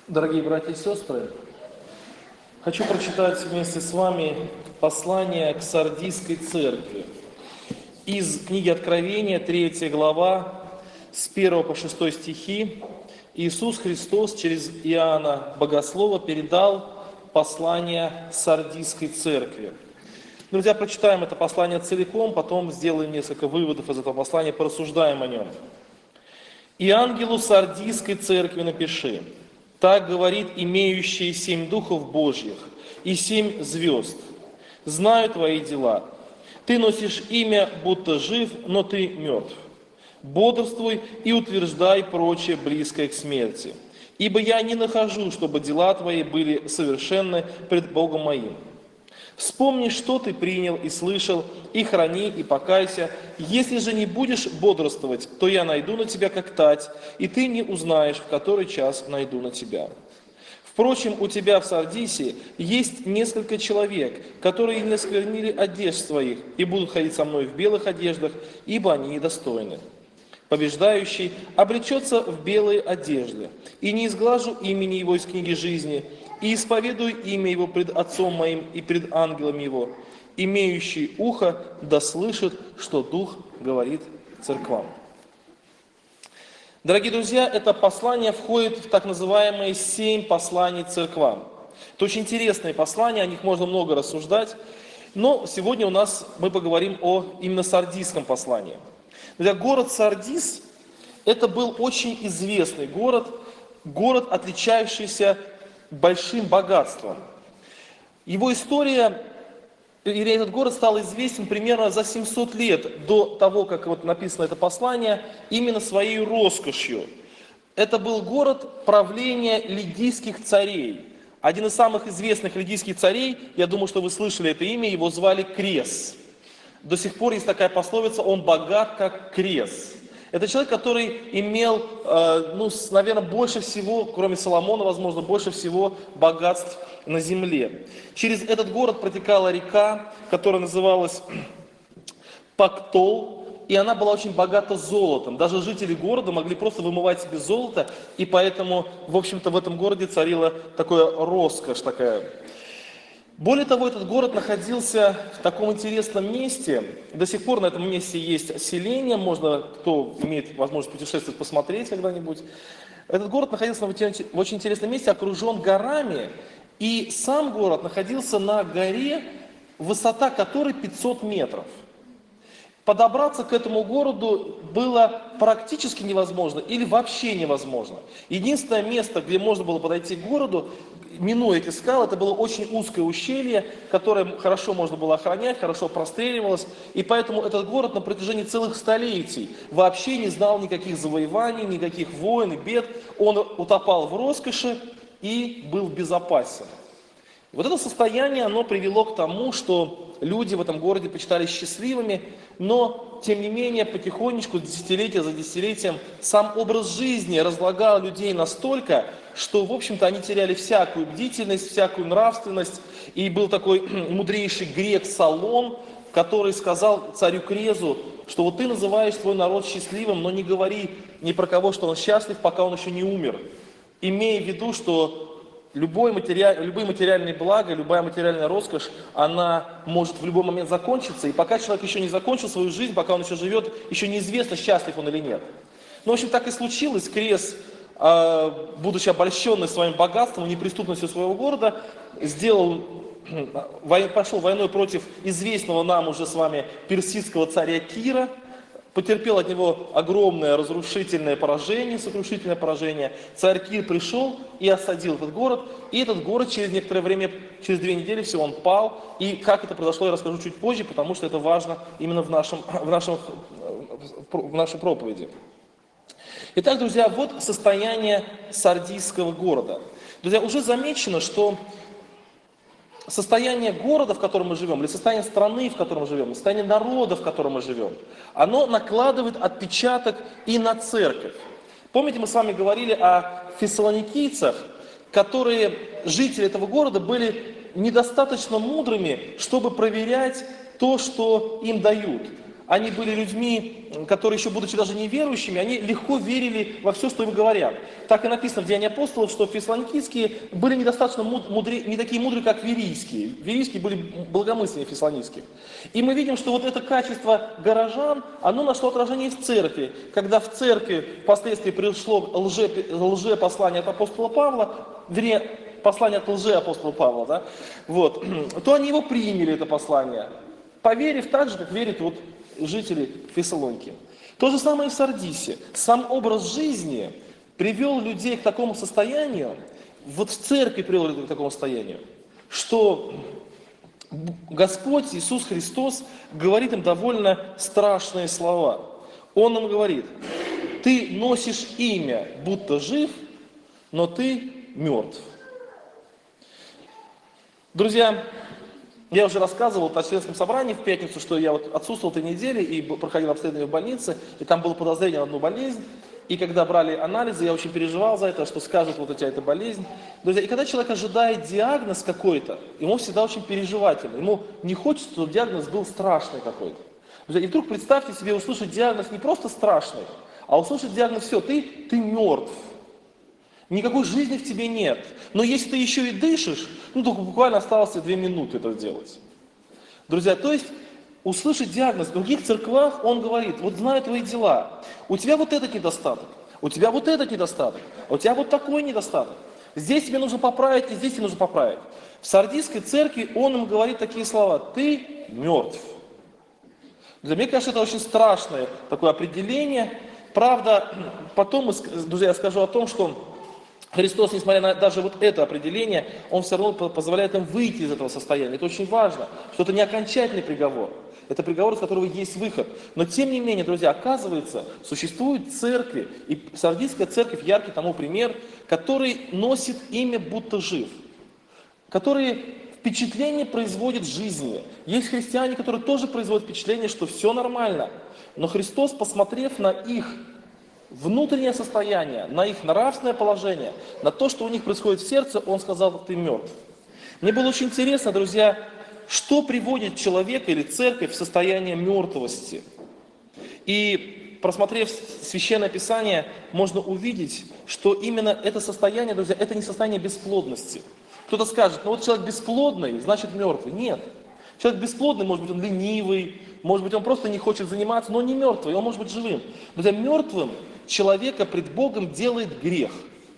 Дорогие братья и сестры, хочу прочитать вместе с вами послание к Сардийской церкви. Из книги Откровения, 3 глава, с 1 по 6 стихи, Иисус Христос через Иоанна Богослова передал послание Сардийской церкви. Друзья, прочитаем это послание целиком, потом сделаем несколько выводов из этого послания, порассуждаем о нем. «И ангелу Сардийской церкви напиши: так говорит имеющий 7 духов Божьих и 7 звезд. Знаю твои дела. Ты носишь имя, будто жив, но ты мертв. Бодрствуй и утверждай прочее, близкое к смерти. Ибо я не нахожу, чтобы дела твои были совершенны пред Богом моим. Вспомни, что ты принял и слышал, и храни, и покайся. Если же не будешь бодрствовать, то я найду на тебя как тать, и ты не узнаешь, в который час найду на тебя. Впрочем, у тебя в Сардисе есть несколько человек, которые не осквернили одежд своих, и будут ходить со мной в белых одеждах, ибо они недостойны. Побеждающий облечется в белые одежды, и не изглажу имени его из книги жизни, и исповедую имя его пред Отцом моим и пред ангелом его. Имеющий ухо да слышит, что Дух говорит церквам». Дорогие друзья, это послание входит в так называемые 7 посланий церквам. Это очень интересные послания, о них можно много рассуждать, но сегодня мы поговорим о именно сардийском послании. Друзья, город Сардис – это был очень известный город, отличающийся большим богатством. Его история, или этот город стал известен примерно за 700 лет до того, как написано это послание, именно своей роскошью. Это был город правления лидийских царей. Один из самых известных лидийских царей, я думаю, что вы слышали это имя, его звали Крес. До сих пор есть такая пословица: он богат, как Крес. Это человек, который имел, наверное, больше всего, кроме Соломона, возможно, больше всего богатств на земле. Через этот город протекала река, которая называлась Пактол, и она была очень богата золотом. Даже жители города могли просто вымывать себе золото, и поэтому, в общем-то, в этом городе царила такая роскошь такая. Более того, этот город находился в таком интересном месте. До сих пор на этом месте есть селение, можно, кто имеет возможность путешествовать, посмотреть когда-нибудь. Этот город находился в очень интересном месте, окружен горами, и сам город находился на горе, высота которой 500 метров. Подобраться к этому городу было практически невозможно или вообще невозможно. Единственное место, где можно было подойти к городу, минуя эти скалы, это было очень узкое ущелье, которое хорошо можно было охранять, хорошо простреливалось. И поэтому этот город на протяжении целых столетий вообще не знал никаких завоеваний, никаких войн и бед. Он утопал в роскоши и был безопасен. Вот это состояние, оно привело к тому, что люди в этом городе почитались счастливыми, но, тем не менее, потихонечку, десятилетие за десятилетием, сам образ жизни разлагал людей настолько, что, в общем-то, они теряли всякую бдительность, всякую нравственность. И был такой мудрейший грек Солон, который сказал царю Крезу, что вот ты называешь свой народ счастливым, но не говори ни про кого, что он счастлив, пока он еще не умер. Имея в виду, что любые материальные блага, любая материальная роскошь, она может в любой момент закончиться. И пока человек еще не закончил свою жизнь, пока он еще живет, еще неизвестно, счастлив он или нет. Ну, в общем, так и случилось. Крес, будучи обольщенный своим богатством и неприступностью своего города, пошел войной против известного нам уже с вами персидского царя Кира, потерпел от него огромное разрушительное поражение, сокрушительное поражение. Царь Кир пришел и осадил этот город, и этот город через некоторое время, через 2 недели всего, он пал. И как это произошло, я расскажу чуть позже, потому что это важно именно в нашей проповеди. Итак, друзья, вот состояние сардийского города. Друзья, уже замечено, что состояние города, в котором мы живем, или состояние страны, в котором мы живем, состояние народа, в котором мы живем, оно накладывает отпечаток и на церковь. Помните, мы с вами говорили о фессалоникийцах, которые, жители этого города, были недостаточно мудрыми, чтобы проверять то, что им дают. Они были людьми которые еще будучи даже неверующими, они легко верили во все, что им говорят. Так и написано в Деянии апостолов, что фессалоникийские были недостаточно не такие мудрые, как верийские. Верийские были благомысленнее фессалоникийских. И мы видим, что вот это качество горожан, оно нашло отражение в церкви. Когда в церкви впоследствии пришло лжепослание от апостола Павла, вернее, послание от лжеапостола Павла, да, вот, то они его приняли, это послание, поверив так же, как верят вот жители Фессалоники. То же самое и в Сардисе. Сам образ жизни привел людей к такому состоянию, вот в церкви привел людей к такому состоянию, что Господь Иисус Христос говорит им довольно страшные слова. Он им говорит: ты носишь имя, будто жив, но ты мертв. Друзья, я уже рассказывал на членском собрании в пятницу, что я вот отсутствовал 3 недели и проходил обследование в больнице, и там было подозрение на одну болезнь. И когда брали анализы, я очень переживал за это, что скажут, вот у тебя эта болезнь. Друзья, и когда человек ожидает диагноз какой-то, ему всегда очень переживательно. Ему не хочется, чтобы диагноз был страшный какой-то. Друзья, и вдруг представьте себе услышать диагноз не просто страшный, а услышать диагноз: все, ты мертв. Никакой жизни в тебе нет. Но если ты еще и дышишь, ну только буквально осталось 2 минуты это сделать. Друзья, то есть услышать диагноз в других церквах, он говорит: вот знаю твои дела, у тебя вот этот недостаток, у тебя вот этот недостаток, а у тебя вот такой недостаток. Здесь тебе нужно поправить, и здесь тебе нужно поправить. В Сардийской церкви он им говорит такие слова: ты мертв. Для меня, кажется, это очень страшное такое определение. Правда, потом, друзья, я скажу о том, что Христос, несмотря на даже вот это определение, Он все равно позволяет им выйти из этого состояния. Это очень важно, что это не окончательный приговор. Это приговор, из которого есть выход. Но тем не менее, друзья, оказывается, существуют церкви, и Сардийская церковь яркий тому пример, который носит имя будто жив, который впечатление производит жизни. Есть христиане, которые тоже производят впечатление, что все нормально. Но Христос, посмотрев на их внутреннее состояние, на их нравственное положение, на то, что у них происходит в сердце, Он сказал: ты мертв. Мне было очень интересно, друзья, что приводит человека или церковь в состояние мертвости. И просмотрев Священное Писание, можно увидеть, что именно это состояние, друзья, это не состояние бесплодности. Кто-то скажет: ну вот человек бесплодный, значит мертвый. Нет. Человек бесплодный, может быть, он ленивый, может быть, он просто не хочет заниматься, но не мертвый, он может быть живым. Друзья, мертвым человека пред Богом делает грех.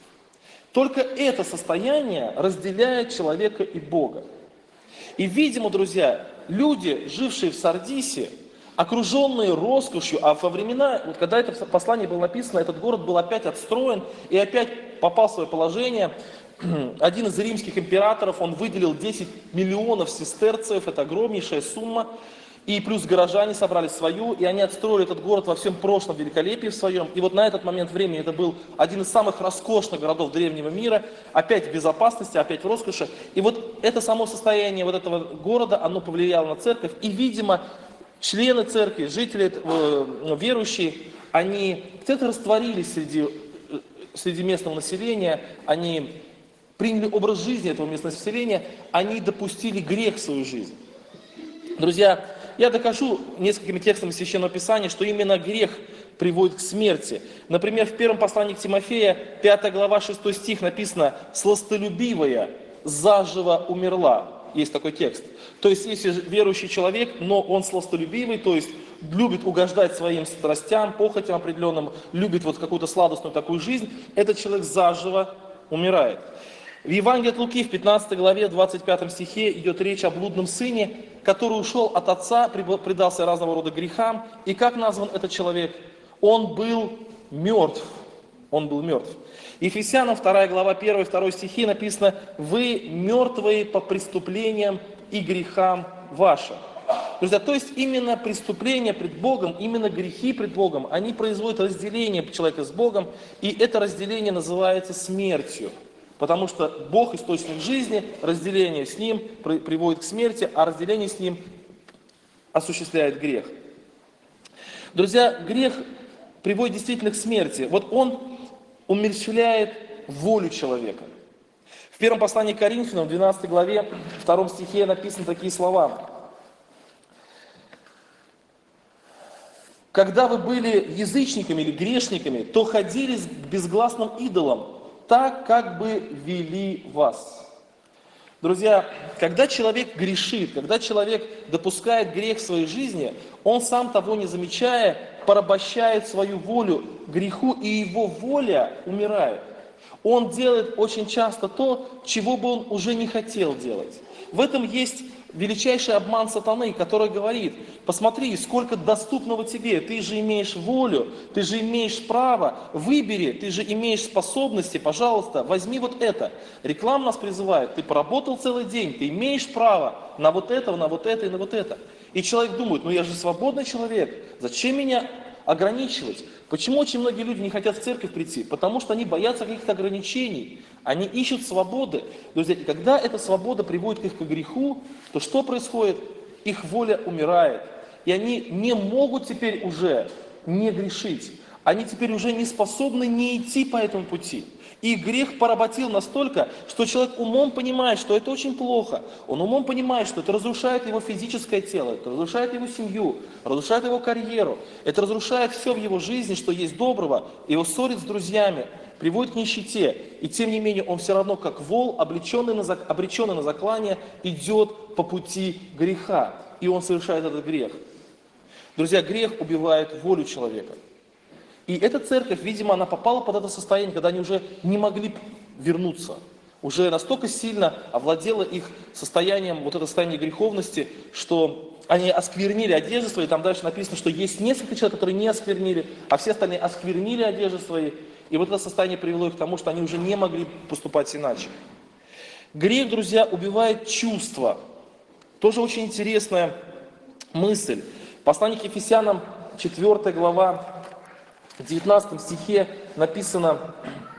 Только это состояние разделяет человека и Бога. И, видимо, друзья, люди, жившие в Сардисе, окруженные роскошью, а во времена, вот когда это послание было написано, этот город был опять отстроен и опять попал в свое положение. Один из римских императоров, он выделил 10 миллионов сестерцев, это огромнейшая сумма, и плюс горожане собрали свою, и они отстроили этот город во всем прошлом великолепии в своем. И вот на этот момент времени это был один из самых роскошных городов древнего мира, опять в безопасности, опять в роскоши. И вот это само состояние вот этого города, оно повлияло на церковь, и, видимо, члены церкви, жители, верующие, они где-то растворились среди местного населения, они приняли образ жизни этого местного населения, они допустили грех в свою жизнь. Друзья, я докажу несколькими текстами Священного Писания, что именно грех приводит к смерти. Например, в первом послании к Тимофея, 5 глава, 6 стих написано: «Сластолюбивая заживо умерла». Есть такой текст. То есть, если верующий человек, но он сластолюбивый, то есть любит угождать своим страстям, похотям определенным, любит вот какую-то сладостную такую жизнь, этот человек заживо умирает. В Евангелии от Луки, в 15 главе, 25 стихе идет речь о блудном сыне, который ушел от отца, предался разного рода грехам. И как назван этот человек? Он был мертв. Он был мертв. Ефесянам 2 глава 1 и 2 стихи написано: «Вы мертвые по преступлениям и грехам вашим». Друзья, то есть именно преступления пред Богом, именно грехи пред Богом, они производят разделение человека с Богом, и это разделение называется смертью. Потому что Бог – источник жизни, разделение с Ним приводит к смерти, а разделение с Ним осуществляет грех. Друзья, грех приводит действительно к смерти. Вот он умерщвляет волю человека. В первом послании к Коринфянам, в 12 главе, 2 стихе написаны такие слова. Когда вы были язычниками или грешниками, то ходили к безгласным идолам, так, как бы вели вас. Друзья, когда человек грешит, когда человек допускает грех в своей жизни, он сам того не замечая, порабощает свою волю греху, и его воля умирает. Он делает очень часто то, чего бы он уже не хотел делать. В этом есть величайший обман сатаны, который говорит: посмотри, сколько доступного тебе, ты же имеешь волю, ты же имеешь право, выбери, ты же имеешь способности, пожалуйста, возьми вот это. Реклама нас призывает: ты поработал целый день, ты имеешь право на вот это, на вот это и на вот это. И человек думает: ну я же свободный человек, зачем меня ограничивать? Почему очень многие люди не хотят в церковь прийти? Потому что они боятся каких-то ограничений, они ищут свободы. Друзья, и когда эта свобода приводит их к греху, то что происходит? Их воля умирает, и они не могут теперь уже не грешить. Они теперь уже не способны не идти по этому пути. И грех поработил настолько, что человек умом понимает, что это очень плохо. Он умом понимает, что это разрушает его физическое тело, это разрушает его семью, разрушает его карьеру. Это разрушает все в его жизни, что есть доброго, его ссорит с друзьями, приводит к нищете. И тем не менее он все равно, как вол, обреченный на заклание, идет по пути греха. И он совершает этот грех. Друзья, грех убивает волю человека. И эта церковь, видимо, она попала под это состояние, когда они уже не могли вернуться. Уже настолько сильно овладело их состоянием, вот это состояние греховности, что они осквернили одежды свои. Там дальше написано, что есть несколько человек, которые не осквернили, а все остальные осквернили одежды свои. И вот это состояние привело их к тому, что они уже не могли поступать иначе. Грех, друзья, убивает чувства. Тоже очень интересная мысль. Послание к Ефесянам, 4 глава, в 19 стихе написано: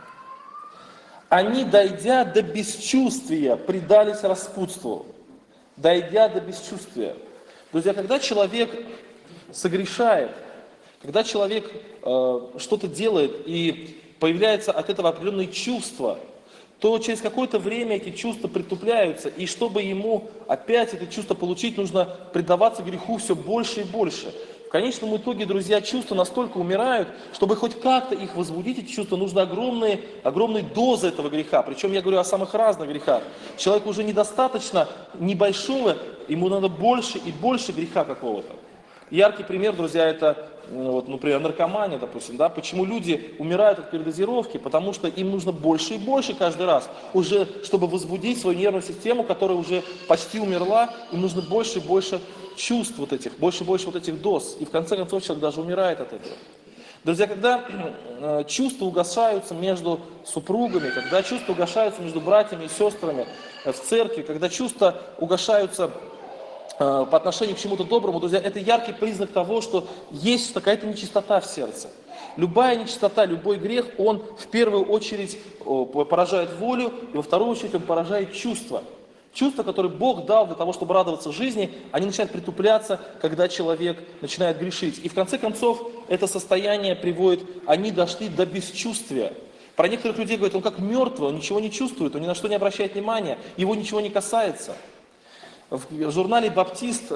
«Они, дойдя до бесчувствия, предались распутству». Дойдя до бесчувствия. Друзья, когда человек согрешает, когда человек что-то делает и появляется от этого определенные чувства, то через какое-то время эти чувства притупляются, и чтобы ему опять это чувство получить, нужно предаваться греху все больше и больше. В конечном итоге, друзья, чувства настолько умирают, чтобы хоть как-то их возбудить, эти чувства, нужны огромные дозы этого греха. Причем я говорю о самых разных грехах. Человеку уже недостаточно небольшого, ему надо больше и больше греха какого-то. Яркий пример, друзья, это, вот, например, наркомания, допустим, да? Почему люди умирают от передозировки? Потому что им нужно больше и больше каждый раз, уже чтобы возбудить свою нервную систему, которая уже почти умерла, им нужно больше и больше чувств вот этих, больше и больше вот этих доз. И в конце концов человек даже умирает от этого. Друзья, когда чувства угасаются между супругами, когда чувства угасаются между братьями и сестрами в церкви, когда чувства угасаются по отношению к чему-то доброму, друзья, это яркий признак того, что есть какая-то нечистота в сердце. Любая нечистота, любой грех, он в первую очередь поражает волю, и во вторую очередь он поражает чувства. Чувства, которые Бог дал для того, чтобы радоваться жизни, они начинают притупляться, когда человек начинает грешить. И в конце концов, это состояние приводит, они дошли до бесчувствия. Про некоторых людей говорят: он как мертвый, он ничего не чувствует, он ни на что не обращает внимания, его ничего не касается. В журнале «Баптист»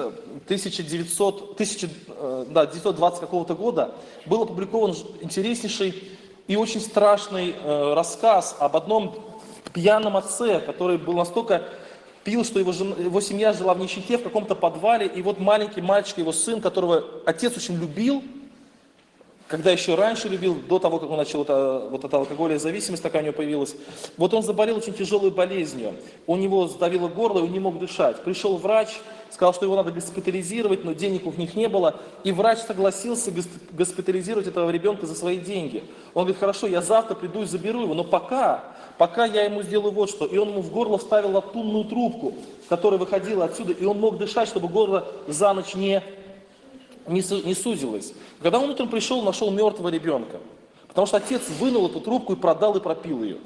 1920 какого-то года был опубликован интереснейший и очень страшный рассказ об одном пьяном отце, который был настолько пил, что его семья жила в нищете в каком-то подвале, и вот маленький мальчик, его сын, которого отец очень любил, когда еще раньше любил, до того, как он начал вот эта алкогольная зависимость такая у него появилась, вот он заболел очень тяжелой болезнью, у него сдавило горло, и он не мог дышать. Пришел врач, сказал, что его надо госпитализировать, но денег у них не было, и врач согласился госпитализировать этого ребенка за свои деньги. Он говорит: хорошо, я завтра приду и заберу его, но пока я ему сделаю вот что. И он ему в горло вставил латунную трубку, которая выходила отсюда, и он мог дышать, чтобы горло за ночь не сузилось. Когда он утром пришел, нашел мертвого ребенка, потому что отец вынул эту трубку и продал, и пропил ее.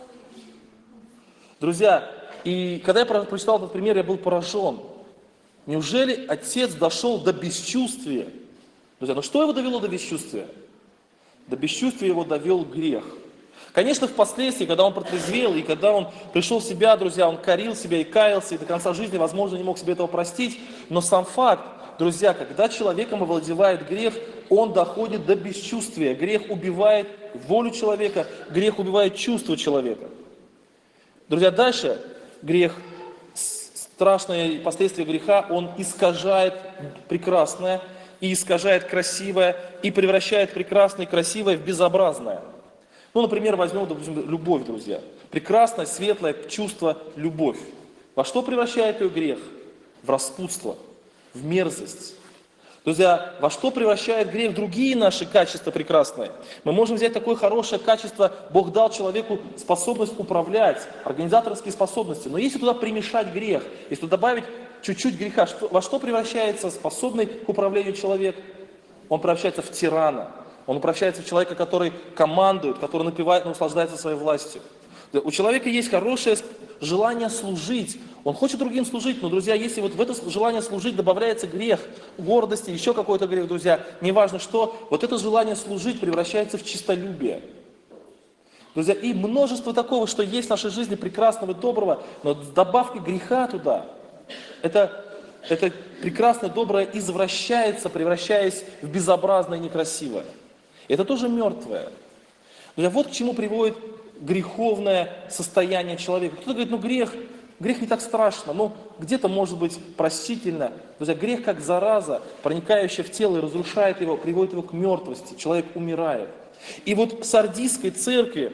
Друзья, и когда я прочитал этот пример, я был поражен. Неужели отец дошел до бесчувствия? Друзья, ну что его довело до бесчувствия? До бесчувствия его довел грех. Конечно, впоследствии, когда он протрезвел, и когда он пришел в себя, друзья, он корил себя и каялся, и до конца жизни, возможно, не мог себе этого простить, но сам факт, друзья, когда человеком овладевает грех, он доходит до бесчувствия. Грех убивает волю человека, грех убивает чувство человека. Друзья, дальше грех, страшные последствия греха, он искажает прекрасное и искажает красивое, и превращает прекрасное и красивое в безобразное. Ну, например, возьмем, допустим, любовь, друзья. Прекрасное, светлое чувство – любовь. Во что превращает ее грех? В распутство, в мерзость. Друзья, во что превращает грех другие наши качества прекрасные? Мы можем взять такое хорошее качество, Бог дал человеку способность управлять, организаторские способности. Но если туда примешать грех, если туда добавить чуть-чуть греха, во что превращается способный к управлению человек? Он превращается в тирана. Он превращается в человека, который командует, который напевает, наслаждается своей властью. У человека есть хорошее желание служить. Он хочет другим служить, но, друзья, если вот в это желание служить добавляется грех, гордость, еще какой-то грех, друзья, неважно что, вот это желание служить превращается в честолюбие. Друзья, и множество такого, что есть в нашей жизни прекрасного и доброго, но с добавкой греха туда, это прекрасное, доброе извращается, превращаясь в безобразное и некрасивое. Это тоже мертвое. Друзья, вот к чему приводит греховное состояние человека. Кто-то говорит, грех не так страшно, где-то может быть простительно. Друзья, грех как зараза, проникающая в тело и разрушает его, приводит его к мертвости. Человек умирает. И вот в Сардийской церкви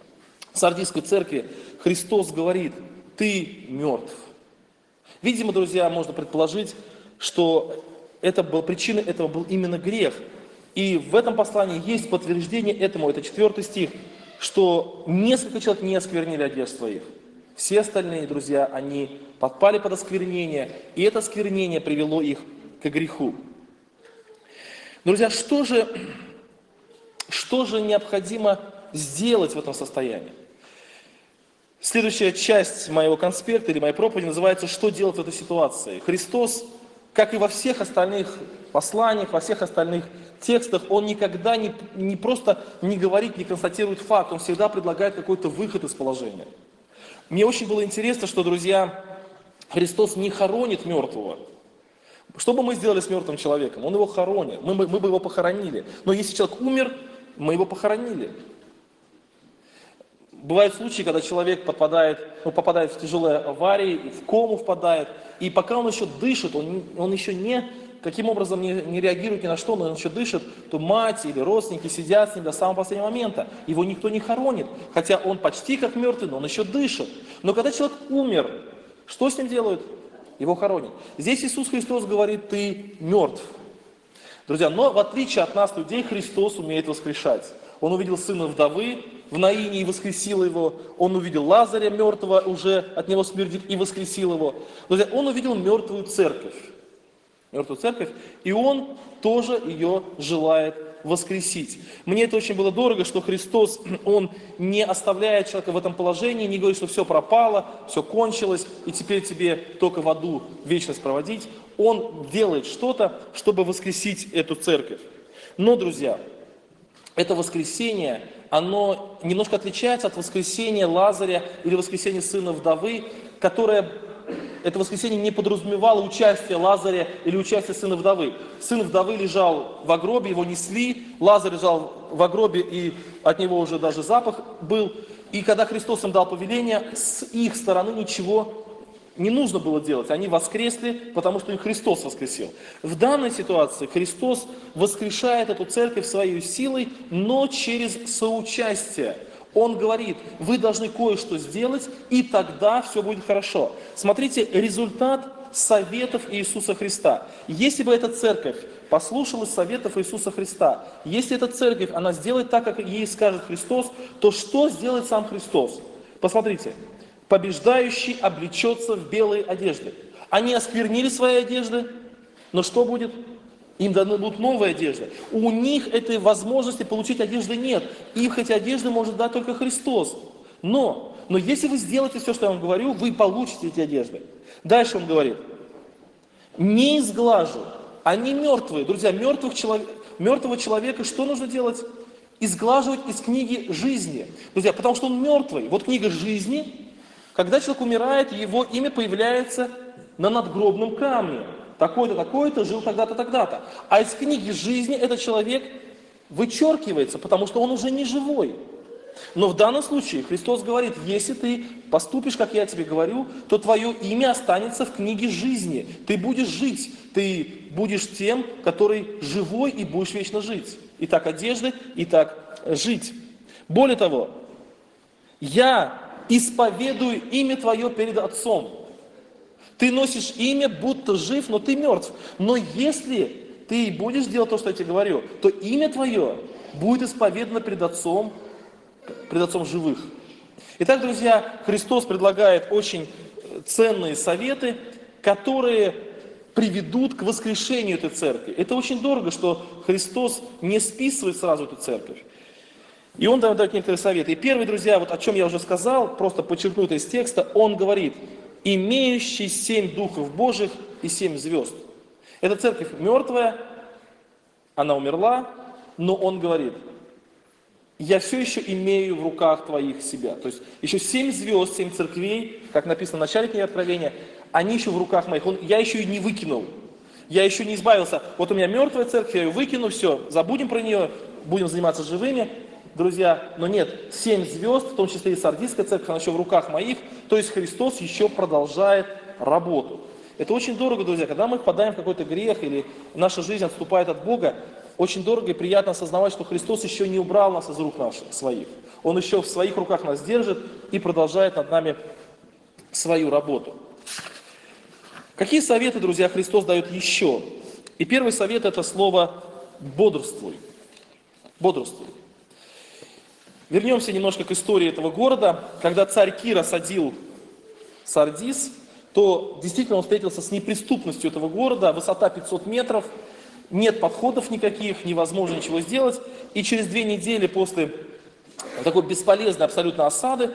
Христос говорит, ты мертв. Видимо, друзья, можно предположить, что причиной этого был именно грех. И в этом послании есть подтверждение этому, это 4 стих, что несколько человек не осквернили одежд своих. Все остальные, друзья, они подпали под осквернение, и это осквернение привело их к греху. Друзья, что же необходимо сделать в этом состоянии? Следующая часть моего конспекта или моей проповеди называется «Что делать в этой ситуации?». Христос, как и во всех остальных посланиях, во всех остальных текстах, Он никогда не просто не говорит, не констатирует факт, Он всегда предлагает какой-то выход из положения. Мне очень было интересно, что, друзья, Христос не хоронит мертвого. Что бы мы сделали с мертвым человеком? Он его хоронит, мы бы его похоронили. Но если человек умер, мы его похоронили. Бывают случаи, когда человек попадает в тяжелые аварии, в кому впадает, и пока он еще дышит, он еще каким образом не реагирует ни на что, но он еще дышит, то мать или родственники сидят с ним до самого последнего момента. Его никто не хоронит, хотя он почти как мертвый, но он еще дышит. Но когда человек умер, что с ним делают? Его хоронят. Здесь Иисус Христос говорит, ты мертв. Друзья, но в отличие от нас, людей, Христос умеет воскрешать. Он увидел сына вдовы в Наине и воскресил его. Он увидел Лазаря мертвого, уже от него смердит, и воскресил его. Друзья, он увидел мертвую церковь, и он тоже ее желает воскресить. Мне это очень было дорого, что Христос, Он не оставляет человека в этом положении, не говорит, что все пропало, все кончилось, и теперь тебе только в аду вечность проводить. Он делает что-то, чтобы воскресить эту церковь. Но, друзья, это воскресение, оно немножко отличается от воскресения Лазаря или воскресения сына вдовы, это воскресение не подразумевало участие Лазаря или участие сына вдовы. Сын вдовы лежал в гробе, его несли, Лазарь лежал в гробе, и от него уже даже запах был. И когда Христос им дал повеление, с их стороны ничего не нужно было делать. Они воскресли, потому что их Христос воскресил. В данной ситуации Христос воскрешает эту церковь своей силой, но через соучастие. Он говорит, вы должны кое-что сделать, и тогда все будет хорошо. Смотрите, результат советов Иисуса Христа. Если бы эта церковь послушалась советов Иисуса Христа, если эта церковь, она сделает так, как ей скажет Христос, то что сделает сам Христос? Посмотрите, побеждающий облечется в белые одежды. Они осквернили свои одежды, но что будет? Им даны будут новые одежды. У них этой возможности получить одежды нет. Их эти одежды может дать только Христос. Но если вы сделаете все, что я вам говорю, вы получите эти одежды. Дальше он говорит, не изглажу. Они мертвые. Друзья, мертвого человека что нужно делать? Изглаживать из книги жизни. Друзья, потому что он мертвый. Вот книга жизни, когда человек умирает, его имя появляется на надгробном камне. такой-то, такой-то, жил тогда-то, тогда-то. А из книги жизни этот человек вычеркивается, потому что он уже не живой. Но в данном случае Христос говорит, если ты поступишь, как я тебе говорю, то твое имя останется в книге жизни. Ты будешь жить, ты будешь тем, который живой и будешь вечно жить. И так одежды, и так жить. Более того, я исповедую имя твое перед Отцом. Ты носишь имя, будто жив, но ты мертв. Но если ты будешь делать то, что я тебе говорю, то имя твое будет исповедано перед Отцом живых. Итак, друзья, Христос предлагает очень ценные советы, которые приведут к воскрешению этой церкви. Это очень дорого, что Христос не списывает сразу эту церковь. И Он дает некоторые советы. И первый, друзья, вот о чем я уже сказал, просто подчеркну это из текста, Он говорит, имеющий 7 духов Божьих и 7 звезд. Эта церковь мертвая, она умерла, но Он говорит, я все еще имею в руках твоих себя. То есть еще 7 звезд, 7 церквей, как написано в начале книги Откровения, они еще в руках моих. Я еще и не выкинул. Я еще не избавился. Вот у меня мертвая церковь, я ее выкину, все, забудем про нее, будем заниматься живыми. Друзья, но нет, 7 звезд, в том числе и Сардийская церковь, она еще в руках моих. То есть Христос еще продолжает работу. Это очень дорого, друзья. Когда мы впадаем в какой-то грех или наша жизнь отступает от Бога, очень дорого и приятно осознавать, что Христос еще не убрал нас из рук наших, своих. Он еще в своих руках нас держит и продолжает над нами свою работу. Какие советы, друзья, Христос дает еще? И первый совет – это слово «бодрствуй». Бодрствуй. Вернемся немножко к истории этого города. Когда царь Кир осадил Сардис, то действительно он встретился с неприступностью этого города. Высота 500 метров, нет подходов никаких, невозможно ничего сделать. И через 2 недели после такой бесполезной абсолютно осады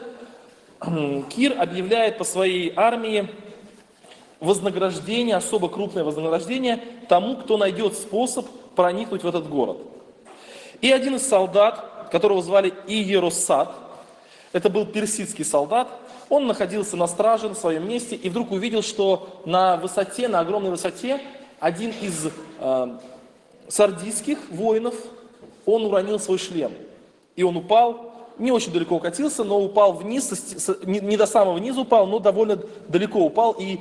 Кир объявляет по своей армии вознаграждение, особо крупное вознаграждение тому, кто найдет способ проникнуть в этот город. И один из солдат, которого звали Иеросат, это был персидский солдат, он находился на страже на своем месте и вдруг увидел, что на высоте, на огромной высоте, один из сардийских воинов, он уронил свой шлем. И он упал, не очень далеко укатился, но упал вниз, не до самого низа упал, но довольно далеко упал и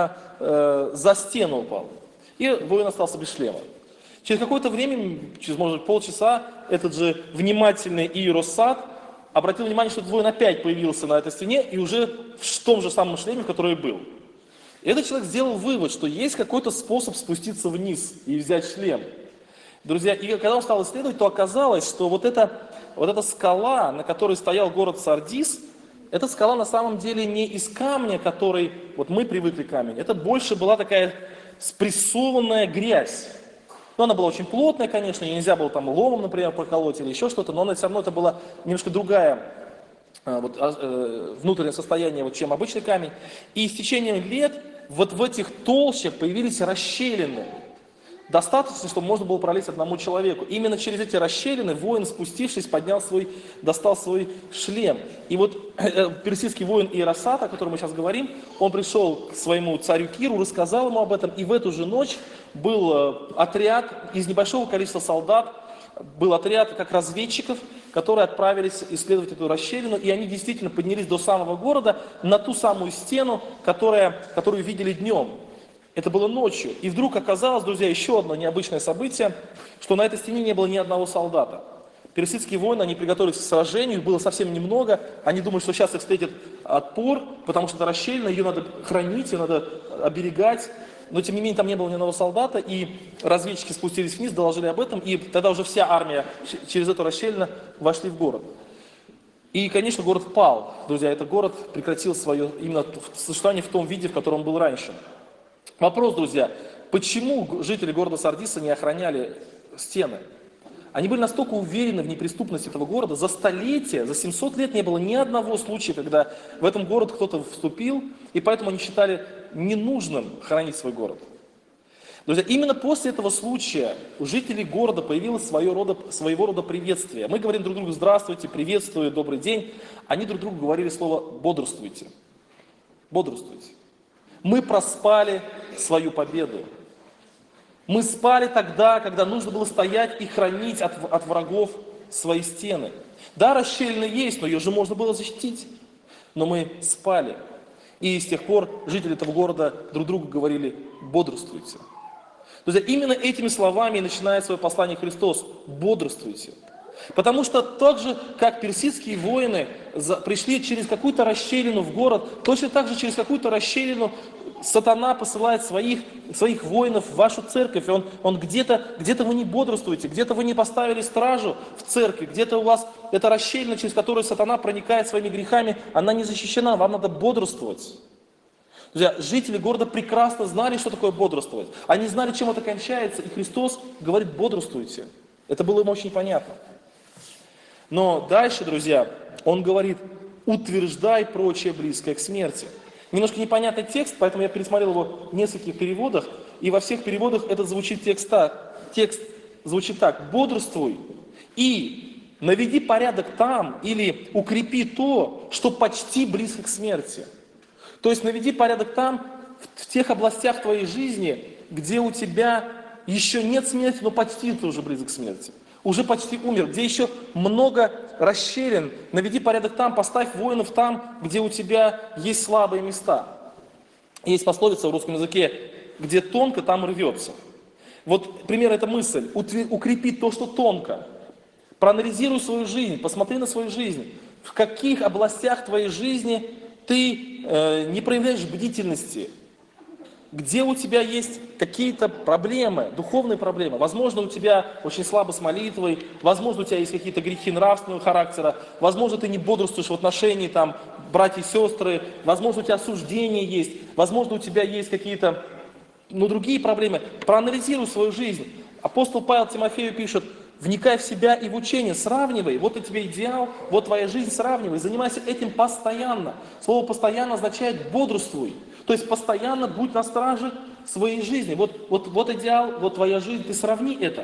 за стену упал. И воин остался без шлема. Через какое-то время, через, может быть, полчаса, этот же внимательный Иеросат обратил внимание, что этот воин опять появился на этой стене и уже в том же самом шлеме, который и был. И этот человек сделал вывод, что есть какой-то способ спуститься вниз и взять шлем. Друзья, и когда он стал исследовать, то оказалось, что вот эта скала, на которой стоял город Сардис, эта скала на самом деле не из камня, который, вот мы привыкли к камень, это больше была такая спрессованная грязь. Но она была очень плотная, конечно, ее нельзя было там ломом, например, проколоть или еще что-то, но она все равно это была немножко другая внутреннее состояние, чем обычный камень. И с течением лет вот в этих толщах появились расщелины. Достаточно, чтобы можно было пролезть одному человеку. Именно через эти расщелины воин, спустившись, достал свой шлем. И вот персидский воин Иеросат, о котором мы сейчас говорим, он пришел к своему царю Киру, рассказал ему об этом, и в эту же ночь был отряд из небольшого количества солдат, был отряд как разведчиков, которые отправились исследовать эту расщелину, и они действительно поднялись до самого города, на ту самую стену, которую видели днем. Это было ночью. И вдруг оказалось, друзья, еще одно необычное событие, что на этой стене не было ни одного солдата. Персидские воины, они приготовились к сражению, их было совсем немного. Они думали, что сейчас их встретит отпор, потому что это расщелина, ее надо хранить, ее надо оберегать. Но тем не менее там не было ни одного солдата, и разведчики спустились вниз, доложили об этом, и тогда уже вся армия через эту расщелину вошли в город. И, конечно, город пал. Друзья, этот город прекратил свое именно существование в том виде, в котором он был раньше. Вопрос, друзья, почему жители города Сардиса не охраняли стены? Они были настолько уверены в неприступности этого города, за столетия, за 700 лет не было ни одного случая, когда в этом город кто-то вступил, и поэтому они считали ненужным хранить свой город. Друзья, именно после этого случая у жителей города появилось своего рода приветствие. Мы говорим друг другу «здравствуйте», «приветствую», «добрый день». Они друг другу говорили слово «бодрствуйте». Бодрствуйте. Мы проспали свою победу. Мы спали тогда, когда нужно было стоять и хранить от врагов свои стены. Да, расщелина есть, но ее же можно было защитить. Но мы спали. И с тех пор жители этого города друг другу говорили: бодрствуйте. Друзья, именно этими словами и начинает свое послание Христос: бодрствуйте. Потому что так же, как персидские воины пришли через какую-то расщелину в город, точно так же через какую-то расщелину сатана посылает своих воинов в вашу церковь. И он где-то вы не бодрствуете, где-то вы не поставили стражу в церкви, где-то у вас эта расщелина, через которую сатана проникает своими грехами, она не защищена, вам надо бодрствовать. Друзья, жители города прекрасно знали, что такое бодрствовать. Они знали, чем это кончается, и Христос говорит: бодрствуйте. Это было им очень понятно. Но дальше, друзья, он говорит: утверждай прочее близкое к смерти. Немножко непонятный текст, поэтому я пересмотрел его в нескольких переводах, и во всех переводах этот текст звучит так: бодрствуй и наведи порядок там, или укрепи то, что почти близко к смерти. То есть наведи порядок там, в тех областях твоей жизни, где у тебя еще нет смерти, но почти ты уже близок к смерти. Уже почти умер, где еще много расщелин. Наведи порядок там, поставь воинов там, где у тебя есть слабые места. Есть пословица в русском языке: где тонко, там рвется. Вот пример, эта мысль: укрепи то, что тонко. Проанализируй свою жизнь, посмотри на свою жизнь. В каких областях твоей жизни ты не проявляешь бдительности? Где у тебя есть какие-то проблемы, духовные проблемы? Возможно, у тебя очень слабо с молитвой, возможно, у тебя есть какие-то грехи нравственного характера, возможно, ты не бодрствуешь в отношении братья и сестры, возможно, у тебя осуждение есть, возможно, у тебя есть какие-то другие проблемы. Проанализируй свою жизнь. Апостол Павел Тимофею пишет: вникай в себя и в учение, сравнивай. Вот у тебя идеал, вот твоя жизнь, сравнивай. Занимайся этим постоянно. Слово «постоянно» означает бодрствуй. То есть постоянно будь на страже своей жизни. Вот идеал, вот твоя жизнь, ты сравни это.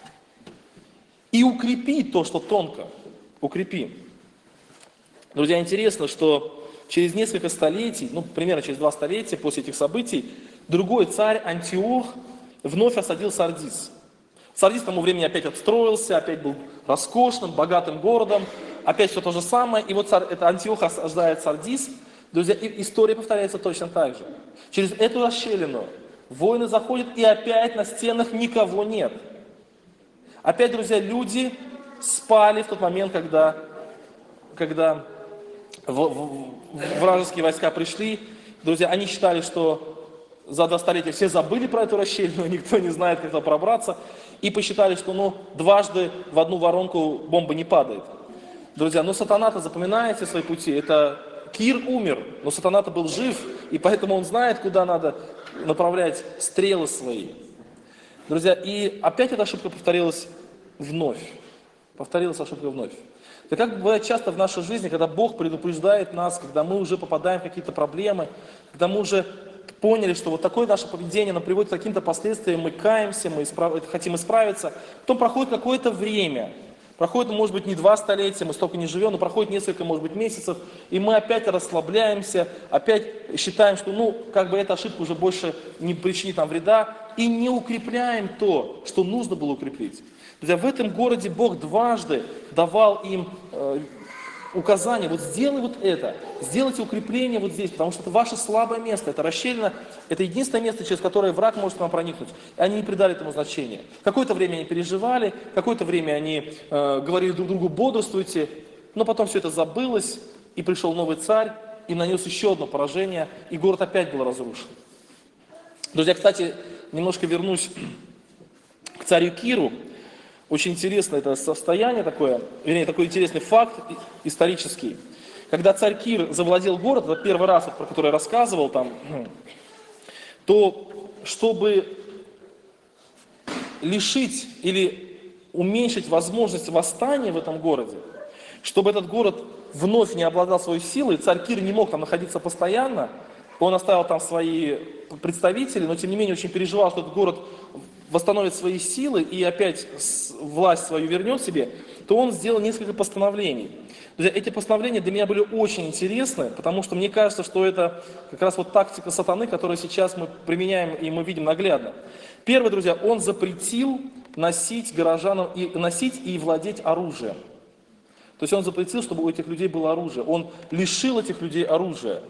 И укрепи то, что тонко. Укрепи. Друзья, интересно, что через несколько столетий, примерно через 2 столетия после этих событий, другой царь Антиох вновь осадил Сардис. Сардис к тому времени опять отстроился, опять был роскошным, богатым городом, опять все то же самое. И вот это Антиох осаждает Сардис. Друзья, и история повторяется точно так же. Через эту расщелину воины заходят, и опять на стенах никого нет. Опять, друзья, люди спали в тот момент, когда вражеские войска пришли. Друзья, они считали, что за 2 столетия все забыли про эту расщелину, никто не знает, как туда пробраться, и посчитали, что дважды в одну воронку бомба не падает. Друзья, сатана-то запоминает все свои пути. Это Кир умер, но сатана-то был жив, и поэтому он знает, куда надо направлять стрелы свои. Друзья, и опять эта ошибка повторилась вновь. Повторилась ошибка вновь. И как бывает часто в нашей жизни, когда Бог предупреждает нас, когда мы уже попадаем в какие-то проблемы, когда мы уже поняли, что вот такое наше поведение, оно приводит к каким-то последствиям, мы каемся, мы хотим исправиться, потом проходит какое-то время, проходит, может быть, не 2 столетия, мы столько не живем, но проходит несколько, может быть, месяцев, и мы опять расслабляемся, опять считаем, что, эта ошибка уже больше не причинит нам вреда, и не укрепляем то, что нужно было укреплить. Друзья, в этом городе Бог дважды давал им указание: вот сделай вот это, сделайте укрепление вот здесь, потому что это ваше слабое место, это расщелина, это единственное место, через которое враг может к вам проникнуть. И они не придали этому значения. Какое-то время они переживали, какое-то время они говорили друг другу: бодрствуйте, но потом все это забылось, и пришел новый царь, и нанес еще одно поражение, и город опять был разрушен. Друзья, кстати, немножко вернусь к царю Киру. Очень интересно это состояние такое, такой интересный факт исторический. Когда царь Кир завладел городом, это первый раз, про который я рассказывал, то чтобы лишить или уменьшить возможность восстания в этом городе, чтобы этот город вновь не обладал своей силой, царь Кир не мог там находиться постоянно, он оставил там свои представители, но тем не менее очень переживал, что этот город восстановит свои силы и опять власть свою вернет себе, то он сделал несколько постановлений. Друзья, эти постановления для меня были очень интересны, потому что мне кажется, что это как раз вот тактика сатаны, которую сейчас мы применяем и мы видим наглядно. Первое, друзья, он запретил носить горожанам и носить и владеть оружием. То есть он запретил, чтобы у этих людей было оружие. Он лишил этих людей оружия.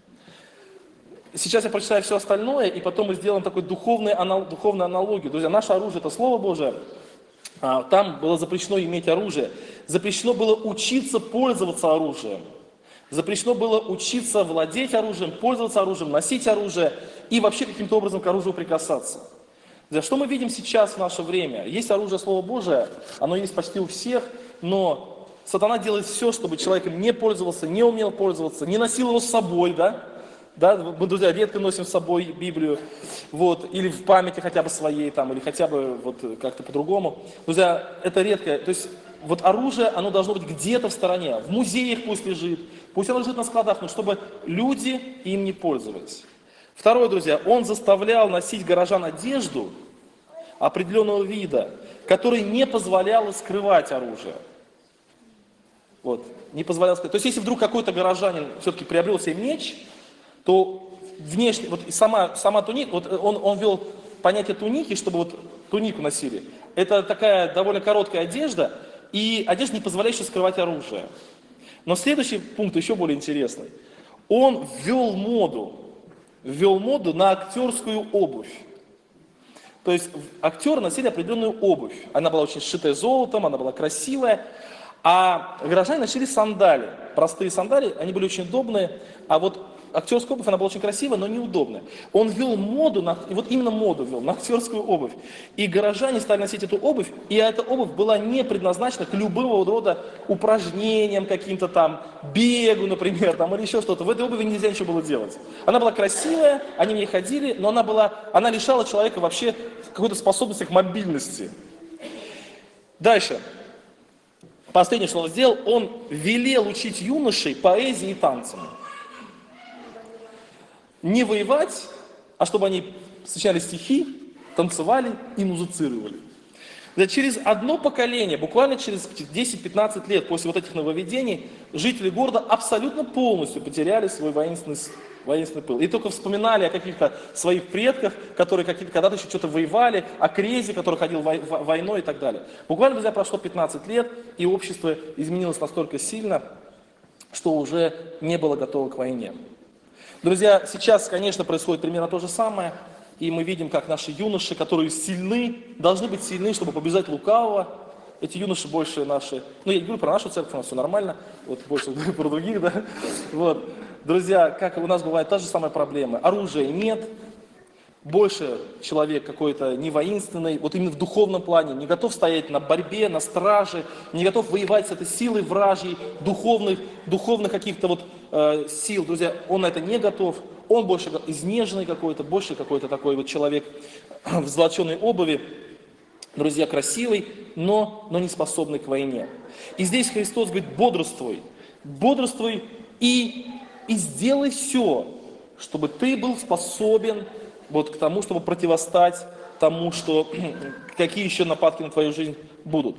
Сейчас я прочитаю все остальное, и потом мы сделаем такую духовную аналогию. Друзья, наше оружие – это Слово Божие. Там было запрещено иметь оружие. Запрещено было учиться пользоваться оружием. Запрещено было учиться владеть оружием, пользоваться оружием, носить оружие и вообще каким-то образом к оружию прикасаться. Друзья, что мы видим сейчас в наше время? Есть оружие Слова Божие, оно есть почти у всех, но сатана делает все, чтобы человек им не пользовался, не умел пользоваться, не носил его с собой, да? Да, мы, друзья, редко носим с собой Библию, вот, или в памяти хотя бы своей, там, или хотя бы вот как-то по-другому. Друзья, это редко, то есть вот оружие, оно должно быть где-то в стороне, в музеях пусть лежит, пусть оно лежит на складах, но чтобы люди им не пользовались. Второе, друзья, он заставлял носить горожан одежду определенного вида, которая не позволяла скрывать оружие. Вот, не позволяла скрывать. То есть если вдруг какой-то горожанин все-таки приобрел себе меч, то внешне, вот сама туника, вот он ввел понятие туники, чтобы вот тунику носили. Это такая довольно короткая одежда, и одежда, не позволяющая скрывать оружие. Но следующий пункт еще более интересный. Он ввел моду на актерскую обувь. То есть актеры носили определенную обувь. Она была очень сшитая золотом, она была красивая. А горожане носили сандали. Простые сандали, они были очень удобные. А вот актерская обувь, она была очень красивая, но неудобная. Он ввел моду, и вот именно моду ввел на актерскую обувь. И горожане стали носить эту обувь, и эта обувь была не предназначена к любого рода упражнениям, каким-то там, бегу, например, там, или еще что-то. В этой обуви нельзя ничего было делать. Она была красивая, они в ней ходили, но она лишала человека вообще какой-то способности к мобильности. Дальше. Последнее, что он сделал, он велел учить юношей поэзии и танцам. Не воевать, а чтобы они сочиняли стихи, танцевали и музицировали. Через одно поколение, буквально через 10-15 лет после вот этих нововведений, жители города абсолютно полностью потеряли свой воинственный пыл. И только вспоминали о каких-то своих предках, которые когда-то еще что-то воевали, о Крезе, который ходил войной и так далее. Буквально, друзья, прошло 15 лет, и общество изменилось настолько сильно, что уже не было готово к войне. Друзья, сейчас, конечно, происходит примерно то же самое, и мы видим, как наши юноши, которые сильны, должны быть сильны, чтобы побеждать лукавого. Эти юноши больше наши, я не говорю про нашу церковь, у нас все нормально, вот больше про других, да. Вот. Друзья, как у нас бывает та же самая проблема, оружия нет, больше человек какой-то не воинственный, вот именно в духовном плане, не готов стоять на борьбе, на страже, не готов воевать с этой силой вражьей, духовных каких-то вот сил, друзья, он на это не готов, он больше изнеженный какой-то, больше какой-то такой вот человек в золоченой обуви, друзья, красивый, но не способный к войне. И здесь Христос говорит: бодрствуй и сделай все, чтобы ты был способен вот к тому, чтобы противостать тому, что какие еще нападки на твою жизнь будут.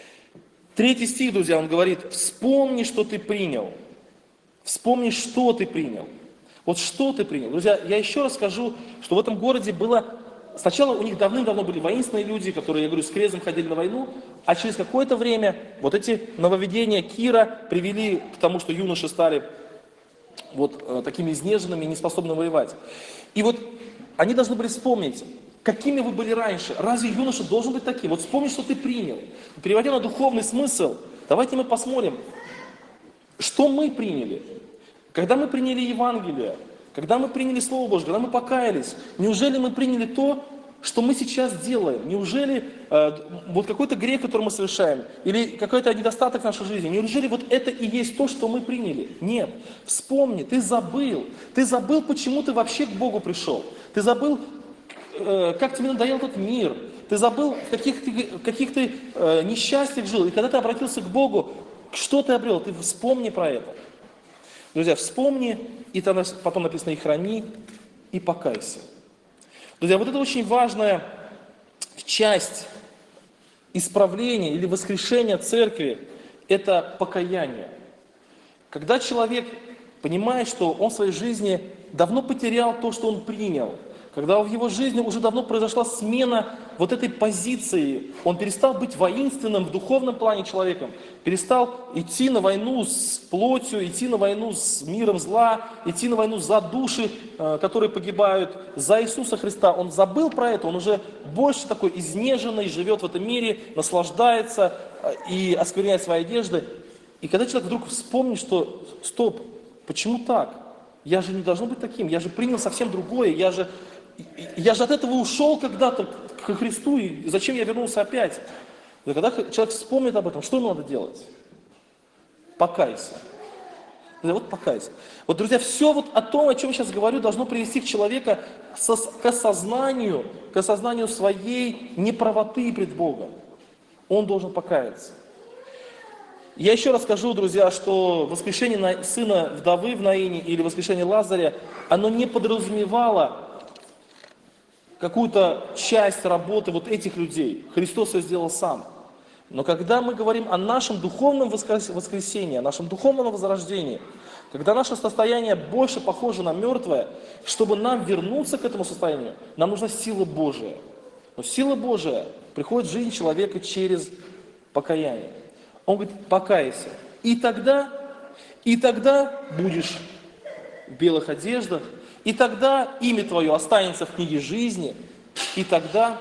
3 стих, друзья, он говорит: вспомни, что ты принял. Вспомни, что ты принял. Вот что ты принял. Друзья, я еще раз скажу, что в этом городе было... Сначала у них давным-давно были воинственные люди, которые, я говорю, с крезом ходили на войну, а через какое-то время вот эти нововведения Кира привели к тому, что юноши стали вот такими изнеженными, неспособными воевать. И вот они должны были вспомнить, какими вы были раньше. Разве юноша должен быть таким? Вот вспомни, что ты принял. Переводя на духовный смысл, давайте мы посмотрим, что мы приняли. Когда мы приняли Евангелие, когда мы приняли Слово Божье, когда мы покаялись, неужели мы приняли то, что мы сейчас делаем? Неужели вот какой-то грех, который мы совершаем, или какой-то недостаток в нашей жизни, неужели вот это и есть то, что мы приняли? Нет. Вспомни, ты забыл, почему ты вообще к Богу пришел. Ты забыл, как тебе надоел этот мир. Ты забыл, в каких ты несчастьях жил. И когда ты обратился к Богу, что ты обрел? Ты вспомни про это. Друзья, вспомни, и потом написано: и храни, и покайся. Друзья, вот это очень важная часть исправления или воскрешения церкви – это покаяние. Когда человек понимает, что он в своей жизни давно потерял то, что он принял, когда в его жизни уже давно произошла смена вот этой позиции, он перестал быть воинственным в духовном плане человеком, перестал идти на войну с плотью, идти на войну с миром зла, идти на войну за души, которые погибают, за Иисуса Христа. Он забыл про это, он уже больше такой изнеженный, живет в этом мире, наслаждается и оскверняет свои одежды. И когда человек вдруг вспомнит, что стоп, почему так? Я же не должен быть таким, я же принял совсем другое, я же от этого ушел когда-то к Христу, и зачем я вернулся опять? И когда человек вспомнит об этом, что ему надо делать? Покайся. Вот покайся. Вот, друзья, все вот о том, о чем я сейчас говорю, должно привести человека к осознанию своей неправоты пред Богом. Он должен покаяться. Я еще раз скажу, друзья, что воскрешение сына вдовы в Наине или воскрешение Лазаря, оно не подразумевало какую-то часть работы вот этих людей. Христос ее сделал сам. Но когда мы говорим о нашем духовном воскресении, о нашем духовном возрождении, когда наше состояние больше похоже на мертвое, чтобы нам вернуться к этому состоянию, нам нужна сила Божия. Но сила Божия приходит в жизнь человека через покаяние. Он говорит, покайся. И тогда будешь в белых одеждах, и тогда имя твое останется в книге жизни, и тогда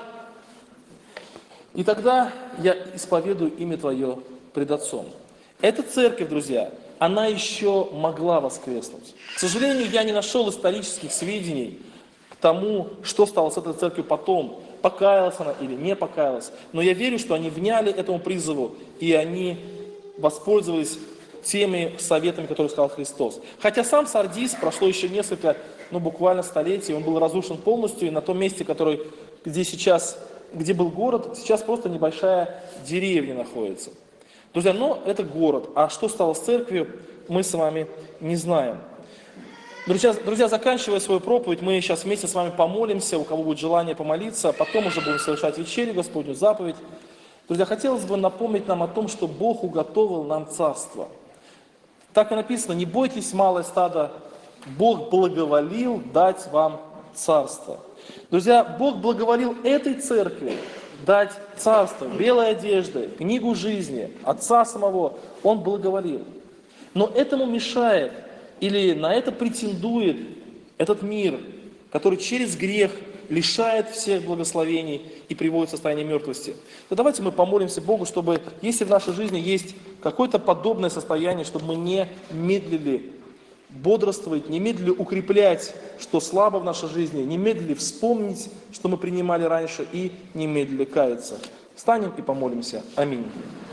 я исповедую имя твое пред Отцом. Эта церковь, друзья, она еще могла воскреснуть. К сожалению, я не нашел исторических сведений к тому, что стало с этой церковью потом, покаялась она или не покаялась. Но я верю, что они вняли этому призыву, и они воспользовались теми советами, которые сказал Христос. Хотя сам Сардис прошло еще несколько, буквально столетий, он был разрушен полностью, и на том месте, где был город, сейчас просто небольшая деревня находится. Друзья, но это город, а что стало с церковью, мы с вами не знаем. Друзья, заканчивая свою проповедь, мы сейчас вместе с вами помолимся, у кого будет желание помолиться, а потом уже будем совершать вечерю, Господню заповедь. Друзья, хотелось бы напомнить нам о том, что Бог уготовил нам царство. Так и написано, не бойтесь, малое стадо, Бог благоволил дать вам царство. Друзья, Бог благоволил этой церкви дать царство, белой одежды, книгу жизни, Отца самого, Он благоволил. Но этому мешает, или на это претендует этот мир, который через грех лишает всех благословений и приводит в состояние мертвости. То давайте мы помолимся Богу, чтобы, если в нашей жизни есть какое-то подобное состояние, чтобы мы не медлили бодрствовать, не медлили укреплять, что слабо в нашей жизни, не медлили вспомнить, что мы принимали раньше, и не медлили каяться. Встанем и помолимся. Аминь.